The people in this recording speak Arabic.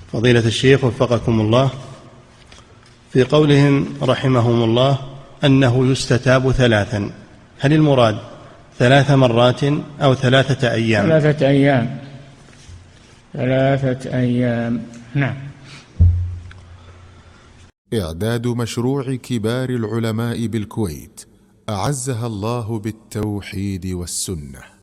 فضيلة الشيخ وفقكم الله، في قولهم رحمهم الله أنه يستتاب ثلاثا، هل المراد 3 مرات أو 3 أيام؟ 3 أيام. 3 أيام. نعم. إعداد مشروع كبار العلماء بالكويت أعزها الله بالتوحيد والسنة.